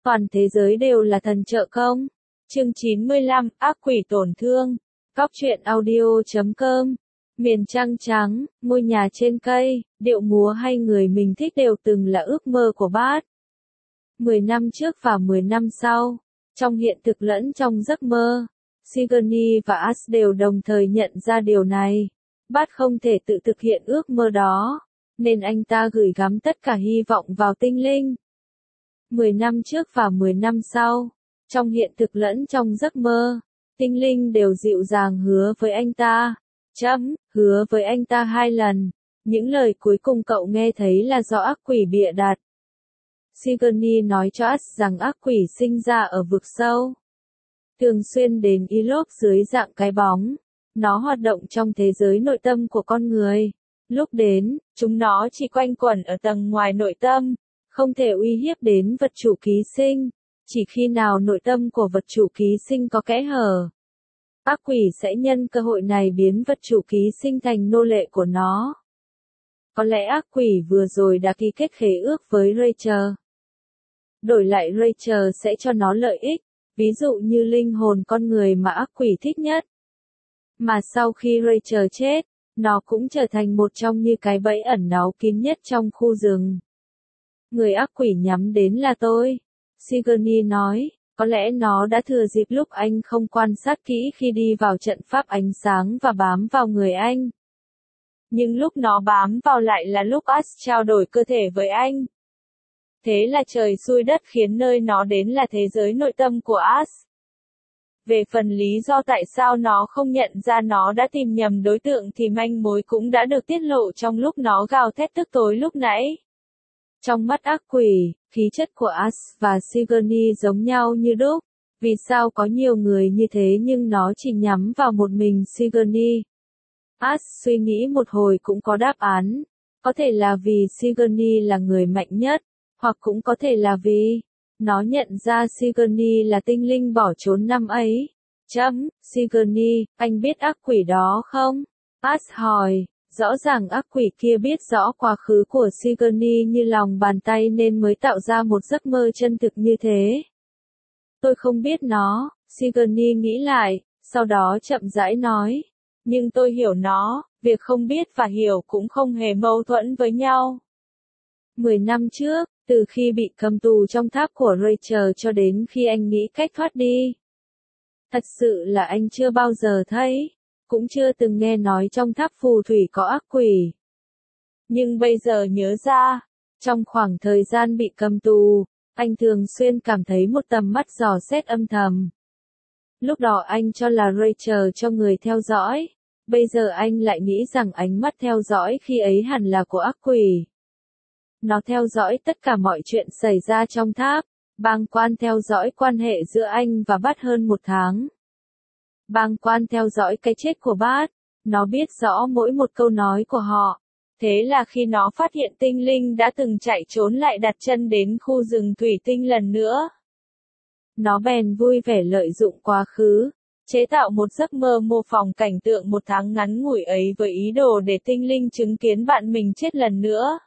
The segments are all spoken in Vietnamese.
Toàn thế giới đều là thần trợ công. Chương 95, ác quỷ tổn thương. Cóc truyện audio.com. Miền trăng trắng, ngôi nhà trên cây, điệu múa hay người mình thích đều từng là ước mơ của Bart. 10 năm trước và 10 năm sau, trong hiện thực lẫn trong giấc mơ, Sigourney và Ash đều đồng thời nhận ra điều này. Bart không thể tự thực hiện ước mơ đó, nên anh ta gửi gắm tất cả hy vọng vào tinh linh. 10 năm trước và 10 năm sau, trong hiện thực lẫn trong giấc mơ, tinh linh đều dịu dàng hứa với anh ta. Hứa với anh ta 2 lần. Những lời cuối cùng cậu nghe thấy là do ác quỷ bịa đặt. Sigourney nói cho Ash rằng ác quỷ sinh ra ở vực sâu, thường xuyên đến Ilog dưới dạng cái bóng. Nó hoạt động trong thế giới nội tâm của con người. Lúc đến, chúng nó chỉ quanh quẩn ở tầng ngoài nội tâm, không thể uy hiếp đến vật chủ ký sinh. Chỉ khi nào nội tâm của vật chủ ký sinh có kẽ hở, ác quỷ sẽ nhân cơ hội này biến vật chủ ký sinh thành nô lệ của nó. Có lẽ ác quỷ vừa rồi đã ký kết khế ước với Rachel. Đổi lại Rachel sẽ cho nó lợi ích, ví dụ như linh hồn con người mà ác quỷ thích nhất. Mà sau khi Rachel chết, nó cũng trở thành một trong như cái bẫy ẩn náu kín nhất trong khu rừng. Người ác quỷ nhắm đến là tôi, Sigourney nói. Có lẽ nó đã thừa dịp lúc anh không quan sát kỹ khi đi vào trận pháp ánh sáng và bám vào người anh. Nhưng lúc nó bám vào lại là lúc Ash trao đổi cơ thể với anh. Thế là trời xui đất khiến nơi nó đến là thế giới nội tâm của Ash. Về phần lý do tại sao nó không nhận ra nó đã tìm nhầm đối tượng thì manh mối cũng đã được tiết lộ trong lúc nó gào thét tức tối lúc nãy. Trong mắt ác quỷ, khí chất của Ash và Sigourney giống nhau như đúc. Vì sao có nhiều người như thế nhưng nó chỉ nhắm vào một mình Sigourney? Ash suy nghĩ một hồi cũng có đáp án. Có thể là vì Sigourney là người mạnh nhất, hoặc cũng có thể là vì nó nhận ra Sigourney là tinh linh bỏ trốn năm ấy. Sigourney, anh biết ác quỷ đó không? Ash hỏi. Rõ ràng ác quỷ kia biết rõ quá khứ của Sigourney như lòng bàn tay nên mới tạo ra một giấc mơ chân thực như thế. Tôi không biết nó, Sigourney nghĩ lại, sau đó chậm rãi nói. Nhưng tôi hiểu nó, việc không biết và hiểu cũng không hề mâu thuẫn với nhau. 10 năm trước, từ khi bị cầm tù trong tháp của Rachel cho đến khi anh nghĩ cách thoát đi. Thật sự là anh chưa bao giờ thấy, cũng chưa từng nghe nói trong tháp phù thủy có ác quỷ. Nhưng bây giờ nhớ ra, trong khoảng thời gian bị cầm tù, anh thường xuyên cảm thấy một tầm mắt dò xét âm thầm. Lúc đó anh cho là Rachel cho người theo dõi, bây giờ anh lại nghĩ rằng ánh mắt theo dõi khi ấy hẳn là của ác quỷ. Nó theo dõi tất cả mọi chuyện xảy ra trong tháp, bàng quan theo dõi quan hệ giữa anh và Bart hơn 1 tháng. Bàng quan theo dõi cái chết của Bart, nó biết rõ mỗi một câu nói của họ. Thế là khi nó phát hiện tinh linh đã từng chạy trốn lại đặt chân đến khu rừng thủy tinh lần nữa. Nó bèn vui vẻ lợi dụng quá khứ, chế tạo một giấc mơ mô phỏng cảnh tượng 1 tháng ngắn ngủi ấy với ý đồ để tinh linh chứng kiến bạn mình chết lần nữa.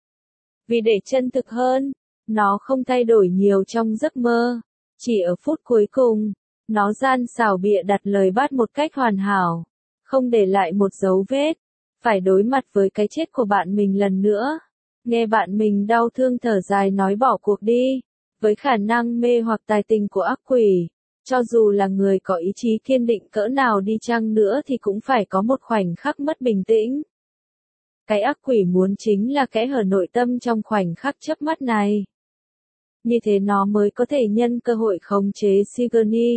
Vì để chân thực hơn, nó không thay đổi nhiều trong giấc mơ, chỉ ở phút cuối cùng. Nó gian xảo bịa đặt lời Bart một cách hoàn hảo, không để lại một dấu vết, phải đối mặt với cái chết của bạn mình lần nữa. Nghe bạn mình đau thương thở dài nói bỏ cuộc đi, với khả năng mê hoặc tài tình của ác quỷ, cho dù là người có ý chí kiên định cỡ nào đi chăng nữa thì cũng phải có một khoảnh khắc mất bình tĩnh. Cái ác quỷ muốn chính là kẽ hở nội tâm trong khoảnh khắc chớp mắt này. Như thế nó mới có thể nhân cơ hội khống chế Sigourney.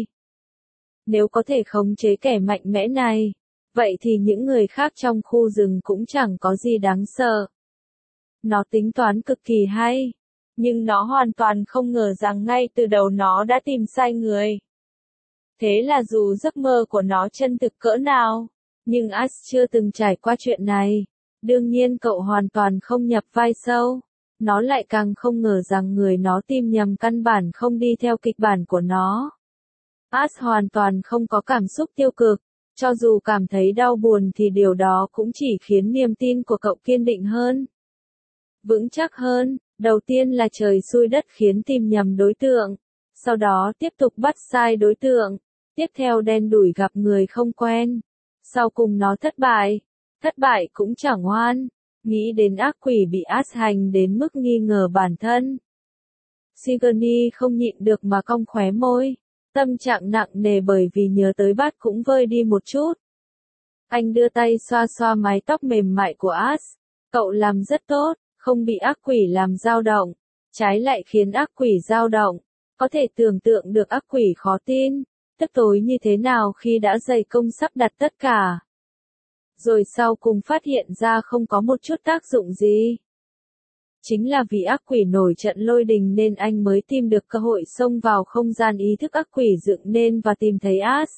Nếu có thể khống chế kẻ mạnh mẽ này, vậy thì những người khác trong khu rừng cũng chẳng có gì đáng sợ. Nó tính toán cực kỳ hay, nhưng nó hoàn toàn không ngờ rằng ngay từ đầu nó đã tìm sai người. Thế là dù giấc mơ của nó chân thực cỡ nào, nhưng Ash chưa từng trải qua chuyện này. Đương nhiên cậu hoàn toàn không nhập vai sâu. Nó lại càng không ngờ rằng người nó tìm nhầm căn bản không đi theo kịch bản của nó. Ash hoàn toàn không có cảm xúc tiêu cực, cho dù cảm thấy đau buồn thì điều đó cũng chỉ khiến niềm tin của cậu kiên định hơn, vững chắc hơn. Đầu tiên là trời xui đất khiến tìm nhầm đối tượng, sau đó tiếp tục bắt sai đối tượng, tiếp theo đen đủi gặp người không quen, sau cùng nó thất bại cũng chẳng ngoan, nghĩ đến ác quỷ bị át hành đến mức nghi ngờ bản thân. Sigourney không nhịn được mà cong khóe môi, tâm trạng nặng nề bởi vì nhớ tới bát cũng vơi đi một chút. Anh đưa tay xoa xoa mái tóc mềm mại của Ash, cậu làm rất tốt, không bị ác quỷ làm dao động, trái lại khiến ác quỷ dao động, có thể tưởng tượng được ác quỷ khó tin, tức tối như thế nào khi đã dày công sắp đặt tất cả. Rồi sau cùng phát hiện ra không có một chút tác dụng gì. Chính là vì ác quỷ nổi trận lôi đình nên anh mới tìm được cơ hội xông vào không gian ý thức ác quỷ dựng nên và tìm thấy Ash.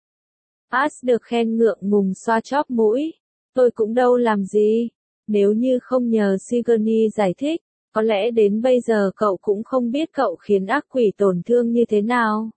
Ash được khen ngượng ngùng xoa chóp mũi, tôi cũng đâu làm gì, nếu như không nhờ Sigourney giải thích, có lẽ đến bây giờ cậu cũng không biết cậu khiến ác quỷ tổn thương như thế nào.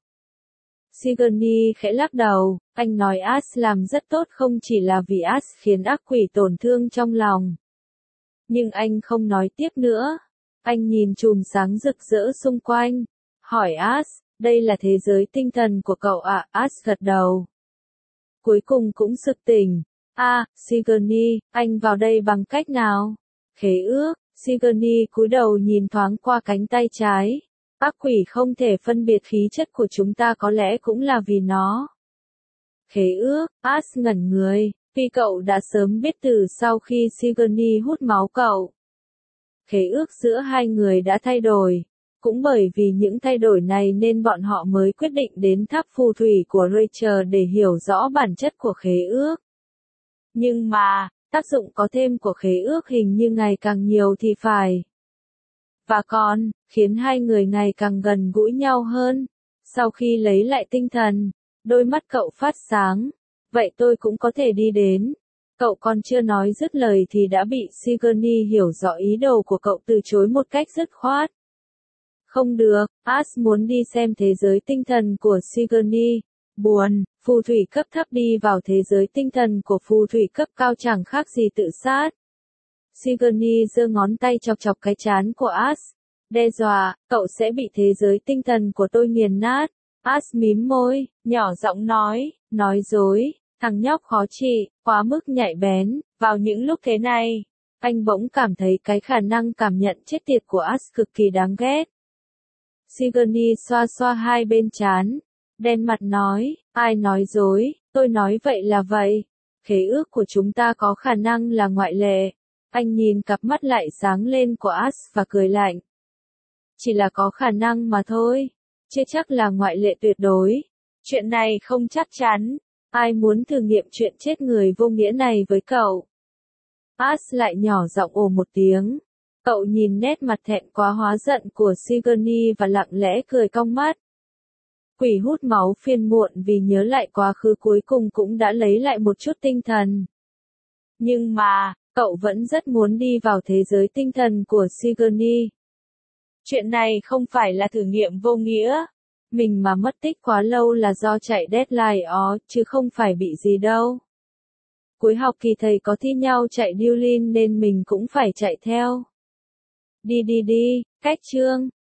Sigourney khẽ lắc đầu, anh nói Ash làm rất tốt không chỉ là vì Ash khiến ác quỷ tổn thương trong lòng. Nhưng anh không nói tiếp nữa. Anh nhìn chùm sáng rực rỡ xung quanh, hỏi Ash, đây là thế giới tinh thần của cậu ạ? Ash gật đầu. Cuối cùng cũng sực tỉnh. Sigourney, anh vào đây bằng cách nào? Khế ước. Sigourney cúi đầu nhìn thoáng qua cánh tay trái. Ác quỷ không thể phân biệt khí chất của chúng ta có lẽ cũng là vì nó. Khế ước. Ash ngẩn người, vì cậu đã sớm biết từ sau khi Sigourney hút máu cậu. Khế ước giữa hai người đã thay đổi. Cũng bởi vì những thay đổi này nên bọn họ mới quyết định đến tháp phù thủy của Rachel để hiểu rõ bản chất của khế ước. Nhưng mà, tác dụng có thêm của khế ước hình như ngày càng nhiều thì phải. Và còn, khiến hai người ngày càng gần gũi nhau hơn. Sau khi lấy lại tinh thần, đôi mắt cậu phát sáng. Vậy tôi cũng có thể đi đến. Cậu còn chưa nói dứt lời thì đã bị Sigourney hiểu rõ ý đồ của cậu từ chối một cách dứt khoát. Không được, Ash muốn đi xem thế giới tinh thần của Sigourney. Buồn, phù thủy cấp thấp đi vào thế giới tinh thần của phù thủy cấp cao chẳng khác gì tự sát. Sigourney giơ ngón tay chọc chọc cái trán của Ash. Đe dọa, cậu sẽ bị thế giới tinh thần của tôi nghiền nát. Ash mím môi, nhỏ giọng nói dối, thằng nhóc khó trị, quá mức nhạy bén, vào những lúc thế này. Anh bỗng cảm thấy cái khả năng cảm nhận chết tiệt của Ash cực kỳ đáng ghét. Sigourney xoa xoa hai bên trán, đen mặt nói, ai nói dối, tôi nói vậy là vậy. Khế ước của chúng ta có khả năng là ngoại lệ. Anh nhìn cặp mắt lại sáng lên của Ash và cười lạnh. Chỉ là có khả năng mà thôi, chưa chắc là ngoại lệ tuyệt đối. Chuyện này không chắc chắn. Ai muốn thử nghiệm chuyện chết người vô nghĩa này với cậu? Ash lại nhỏ giọng ồ một tiếng. Cậu nhìn nét mặt thẹn quá hóa giận của Sigourney và lặng lẽ cười cong mắt. Quỷ hút máu phiền muộn vì nhớ lại quá khứ cuối cùng cũng đã lấy lại một chút tinh thần. Nhưng mà, cậu vẫn rất muốn đi vào thế giới tinh thần của Sigourney. Chuyện này không phải là thử nghiệm vô nghĩa. Mình mà mất tích quá lâu là do chạy deadline chứ không phải bị gì đâu. Cuối học kỳ thầy có thi nhau chạy điêu lin nên mình cũng phải chạy theo. Đi, cách chương.